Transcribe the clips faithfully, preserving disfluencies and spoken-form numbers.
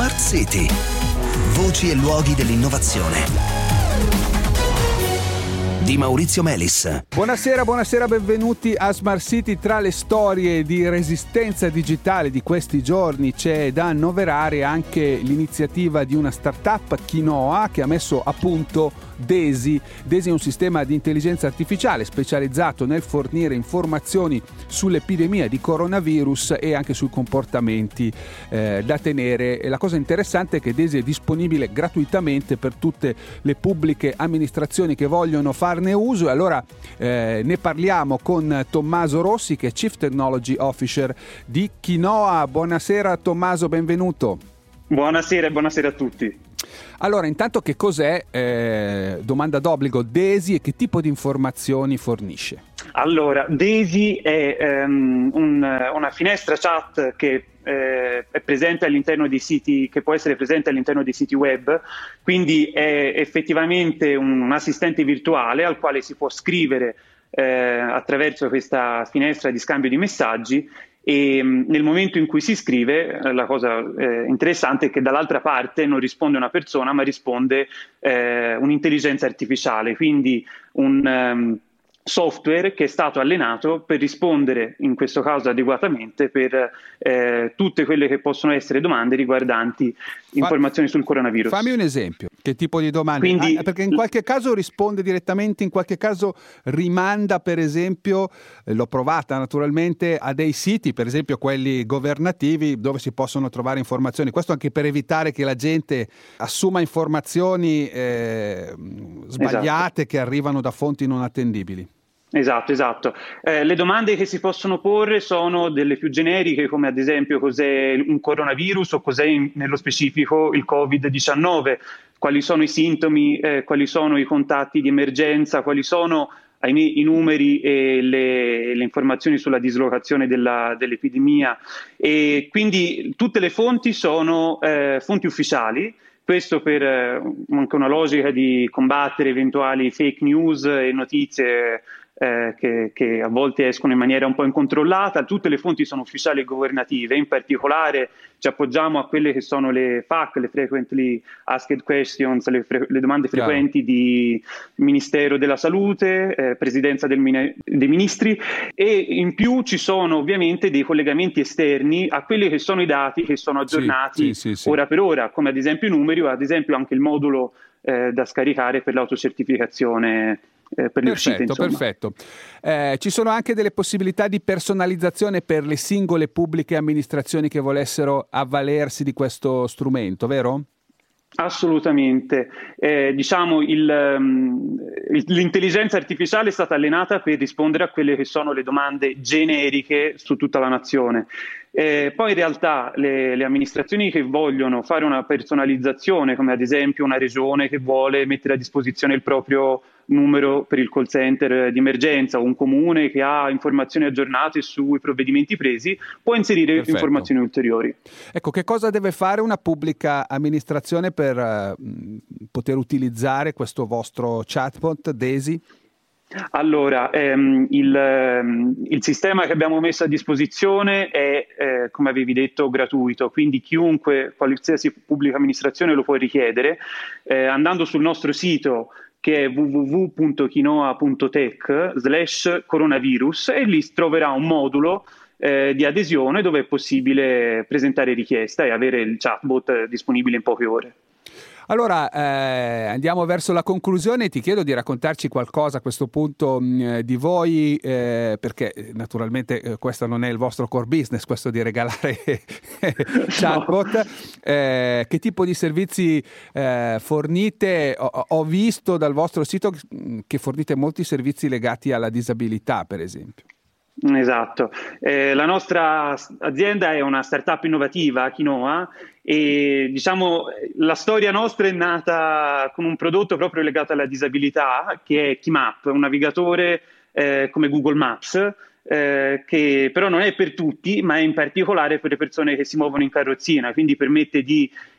Smart City. Voci e luoghi dell'innovazione. Di Maurizio Melis. Buonasera, buonasera, benvenuti a Smart City. Tra le storie di resistenza digitale di questi giorni c'è da annoverare anche l'iniziativa di una startup, Kinoa, che ha messo a punto Daisy. Daisy è un sistema di intelligenza artificiale specializzato nel fornire informazioni sull'epidemia di coronavirus e anche sui comportamenti eh, da tenere. E la cosa interessante è che Daisy è disponibile gratuitamente per tutte le pubbliche amministrazioni che vogliono farne uso, e allora eh, ne parliamo con Tommaso Rossi, che è Chief Technology Officer di Kinoa. Buonasera Tommaso, benvenuto. Buonasera e buonasera a tutti. Allora, intanto, che cos'è, eh, domanda d'obbligo, Daisy, e che tipo di informazioni fornisce? Allora, Daisy è um, un, una finestra chat che eh, è presente all'interno dei siti, che può essere presente all'interno dei siti web, quindi è effettivamente un, un assistente virtuale al quale si può scrivere eh, attraverso questa finestra di scambio di messaggi. E nel momento in cui si scrive, la cosa eh, interessante è che dall'altra parte non risponde una persona, ma risponde eh, un'intelligenza artificiale, quindi un um, software che è stato allenato per rispondere, in questo caso adeguatamente, per eh, tutte quelle che possono essere domande riguardanti informazioni sul coronavirus. Fammi un esempio, che tipo di domande? Quindi, ah, perché in qualche caso risponde direttamente, in qualche caso rimanda, per esempio, eh, l'ho provata naturalmente, a dei siti, per esempio quelli governativi, dove si possono trovare informazioni. Questo anche per evitare che la gente assuma informazioni eh, sbagliate, esatto, che arrivano da fonti non attendibili. Esatto, esatto. Eh, le domande che si possono porre sono delle più generiche, come ad esempio cos'è un coronavirus o cos'è in, nello specifico il covid diciannove, quali sono i sintomi, eh, quali sono i contatti di emergenza, quali sono ahimè, i numeri e le, le informazioni sulla dislocazione della, dell'epidemia. E quindi tutte le fonti sono eh, fonti ufficiali. Questo per eh, anche una logica di combattere eventuali fake news e notizie eh, che, che a volte escono in maniera un po' incontrollata. Tutte le fonti sono ufficiali e governative, in particolare ci appoggiamo a quelle che sono le F A Q, le Frequently Asked Questions, le, fre- le domande frequenti di Ministero della Salute, eh, Presidenza del Mine- dei Ministri, e in più ci sono ovviamente dei collegamenti esterni a quelli che sono i dati che sono aggiornati sì, sì, sì, ora per ora, come ad esempio i numeri o ad esempio anche il modulo eh, da scaricare per l'autocertificazione. Eh, per le uscite, perfetto, insomma. perfetto. Eh, ci sono anche delle possibilità di personalizzazione per le singole pubbliche amministrazioni che volessero avvalersi di questo strumento, vero? Assolutamente. Eh, diciamo il, um, l'intelligenza artificiale è stata allenata per rispondere a quelle che sono le domande generiche su tutta la nazione. Eh, poi in realtà le, le amministrazioni che vogliono fare una personalizzazione, come ad esempio una regione che vuole mettere a disposizione il proprio numero per il call center di emergenza, o un comune che ha informazioni aggiornate sui provvedimenti presi, può inserire Perfetto. informazioni ulteriori. Ecco, che cosa deve fare una pubblica amministrazione per uh, poter utilizzare questo vostro chatbot Daisy? Allora, ehm, il, ehm, il sistema che abbiamo messo a disposizione è, eh, come avevi detto, gratuito, quindi chiunque, qualsiasi pubblica amministrazione lo può richiedere. Eh, andando sul nostro sito, che è w w w punto kinoa punto tech slash coronavirus, e lì troverà un modulo eh, di adesione dove è possibile presentare richiesta e avere il chatbot disponibile in poche ore. Allora, eh, andiamo verso la conclusione. Ti chiedo di raccontarci qualcosa a questo punto mh, di voi, eh, perché naturalmente eh, questo non è il vostro core business, questo di regalare chatbot. Eh, che tipo di servizi eh, fornite? Ho, ho visto dal vostro sito che fornite molti servizi legati alla disabilità, per esempio. Esatto, eh, la nostra azienda è una startup innovativa, Kinoa, e diciamo la storia nostra è nata con un prodotto proprio legato alla disabilità, che è Keymap, un navigatore eh, come Google Maps, eh, che però non è per tutti, ma è in particolare per le persone che si muovono in carrozzina, quindi permette di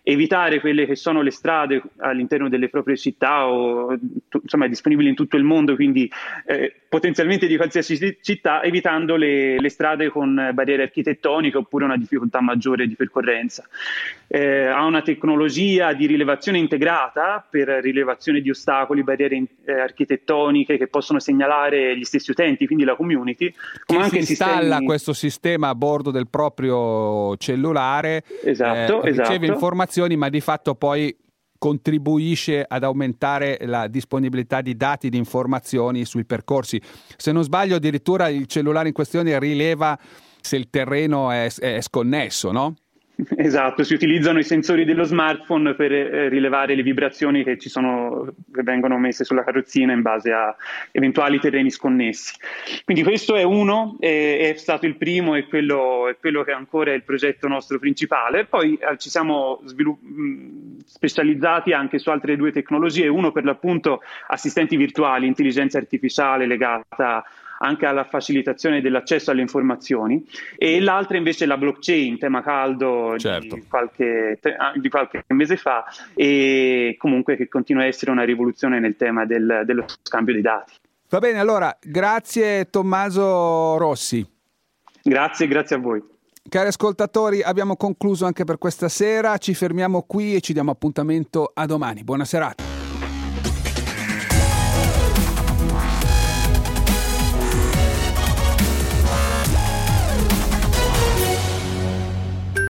evitare quelle che sono le strade all'interno delle proprie città o insomma disponibili in tutto il mondo, quindi eh, potenzialmente di qualsiasi città, evitando le, le strade con barriere architettoniche oppure una difficoltà maggiore di percorrenza. Eh, ha una tecnologia di rilevazione integrata per rilevazione di ostacoli, barriere eh, architettoniche che possono segnalare gli stessi utenti, quindi la community. Chi come anche si installa sistemi... questo sistema a bordo del proprio cellulare esatto, eh, riceve esatto. informazioni, ma di fatto poi contribuisce ad aumentare la disponibilità di dati, di informazioni sui percorsi. Se non sbaglio, addirittura il cellulare in questione rileva se il terreno è, è sconnesso, no? Esatto, si utilizzano i sensori dello smartphone per eh, rilevare le vibrazioni che ci sono, che vengono messe sulla carrozzina in base a eventuali terreni sconnessi. Quindi questo è uno, eh, è stato il primo e quello, è quello che ancora è il progetto nostro principale. Poi eh, ci siamo svilupp- mh, specializzati anche su altre due tecnologie, uno per l'appunto assistenti virtuali, intelligenza artificiale legata anche alla facilitazione dell'accesso alle informazioni, e l'altra invece è la blockchain, tema caldo certo. di, qualche, di qualche mese fa, e comunque che continua a essere una rivoluzione nel tema del, dello scambio di dati. Va bene, allora grazie Tommaso Rossi. Grazie, grazie a voi. Cari ascoltatori, abbiamo concluso anche per questa sera, ci fermiamo qui e ci diamo appuntamento a domani. Buona serata.